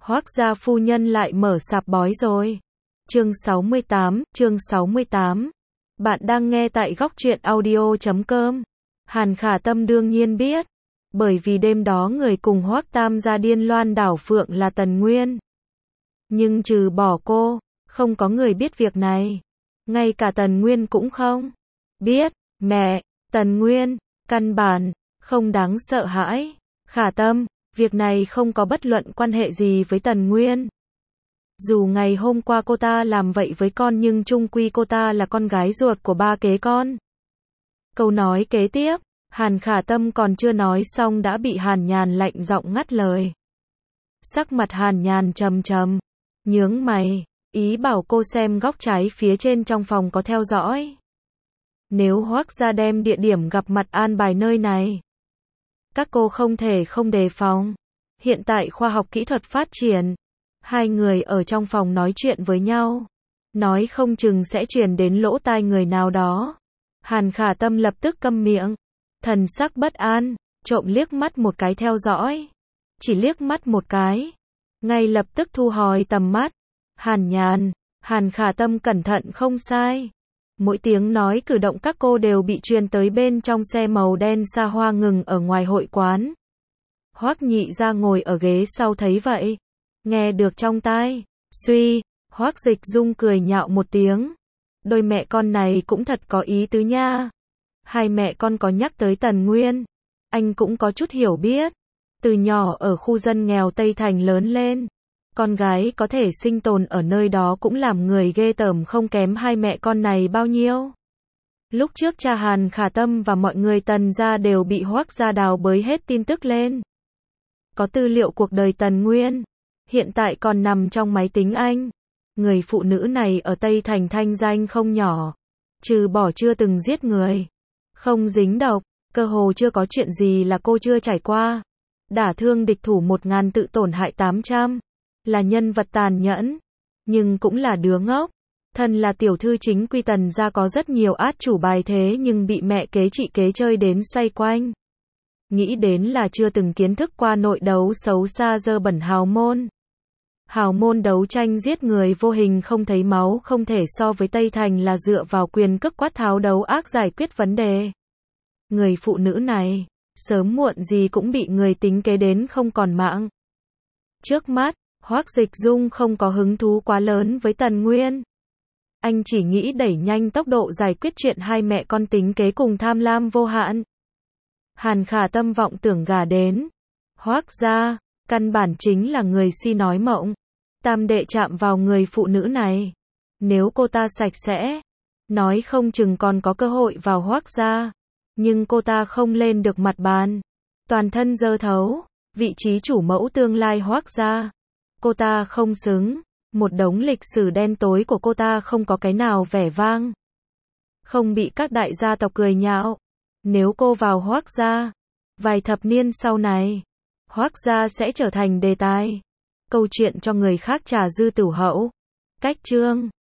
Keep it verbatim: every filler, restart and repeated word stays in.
Hoác gia phu nhân lại mở sạp bói rồi. Chương sáu mươi tám, chương sáu mươi tám. Bạn đang nghe tại góc truyện audio chấm com. Hàn Khả Tâm đương nhiên biết, bởi vì đêm đó người cùng Hoác Tam gia điên loan đảo phượng là Tần Nguyên. Nhưng trừ bỏ cô, không có người biết việc này. Ngay cả Tần Nguyên cũng không biết. Mẹ, Tần Nguyên, căn bản không đáng sợ hãi. Khả Tâm, việc này không có bất luận quan hệ gì với Tần Nguyên. Dù ngày hôm qua cô ta làm vậy với con nhưng chung quy cô ta là con gái ruột của ba kế con. Câu nói kế tiếp, Hàn Khả Tâm còn chưa nói xong đã bị Hàn Nhàn lạnh giọng ngắt lời. Sắc mặt Hàn Nhàn trầm trầm, nhướng mày, ý bảo cô xem góc trái phía trên trong phòng có theo dõi. Nếu Hoác gia đem địa điểm gặp mặt an bài nơi này, các cô không thể không đề phòng. Hiện tại khoa học kỹ thuật phát triển, hai người ở trong phòng nói chuyện với nhau, nói không chừng sẽ truyền đến lỗ tai người nào đó. Hàn Khả Tâm lập tức câm miệng, thần sắc bất an, trộm liếc mắt một cái theo dõi. Chỉ liếc mắt một cái, ngay lập tức thu hồi tầm mắt. Hàn Nhàn, Hàn Khả Tâm cẩn thận không sai. Mỗi tiếng nói cử động các cô đều bị truyền tới bên trong xe màu đen xa hoa ngừng ở ngoài hội quán. Hoắc Nhị gia ngồi ở ghế sau thấy vậy, nghe được trong tai, suy, Hoắc Dịch Dung cười nhạo một tiếng. Đôi mẹ con này cũng thật có ý tứ nha. Hai mẹ con có nhắc tới Tần Nguyên, anh cũng có chút hiểu biết. Từ nhỏ ở khu dân nghèo Tây Thành lớn lên, con gái có thể sinh tồn ở nơi đó cũng làm người ghê tởm không kém hai mẹ con này bao nhiêu. Lúc trước cha Hàn Khả Tâm và mọi người Tần gia đều bị Hoắc gia đào bới hết tin tức lên. Có tư liệu cuộc đời Tần Nguyên, hiện tại còn nằm trong máy tính anh. Người phụ nữ này ở Tây Thành thanh danh không nhỏ, trừ bỏ chưa từng giết người, không dính độc, cơ hồ chưa có chuyện gì là cô chưa trải qua. Đả thương địch thủ một ngàn tự tổn hại tám trăm, là nhân vật tàn nhẫn, nhưng cũng là đứa ngốc. Thân là tiểu thư chính quy Tần gia có rất nhiều át chủ bài thế nhưng bị mẹ kế chị kế chơi đến xoay quanh. Nghĩ đến là chưa từng kiến thức qua nội đấu xấu xa dơ bẩn hào môn. Hào môn đấu tranh giết người vô hình không thấy máu không thể so với Tây Thành là dựa vào quyền cước quát tháo đấu ác giải quyết vấn đề. Người phụ nữ này, sớm muộn gì cũng bị người tính kế đến không còn mạng. Trước mắt, Hoắc Dịch Dung không có hứng thú quá lớn với Tần Nguyên. Anh chỉ nghĩ đẩy nhanh tốc độ giải quyết chuyện hai mẹ con tính kế cùng tham lam vô hạn. Hàn Khả Tâm vọng tưởng gả đến Hoắc gia, căn bản chính là người si nói mộng. Tam đệ chạm vào người phụ nữ này, nếu cô ta sạch sẽ, nói không chừng còn có cơ hội vào Hoắc gia. Nhưng cô ta không lên được mặt bàn, toàn thân dơ thấu, vị trí chủ mẫu tương lai Hoắc gia. Cô ta không xứng, một đống lịch sử đen tối của cô ta không có cái nào vẻ vang. Không bị các đại gia tộc cười nhạo. Nếu cô vào Hoắc gia, vài thập niên sau này, Hoắc gia sẽ trở thành đề tài. Câu chuyện cho người khác trà dư tửu hậu. Cách chương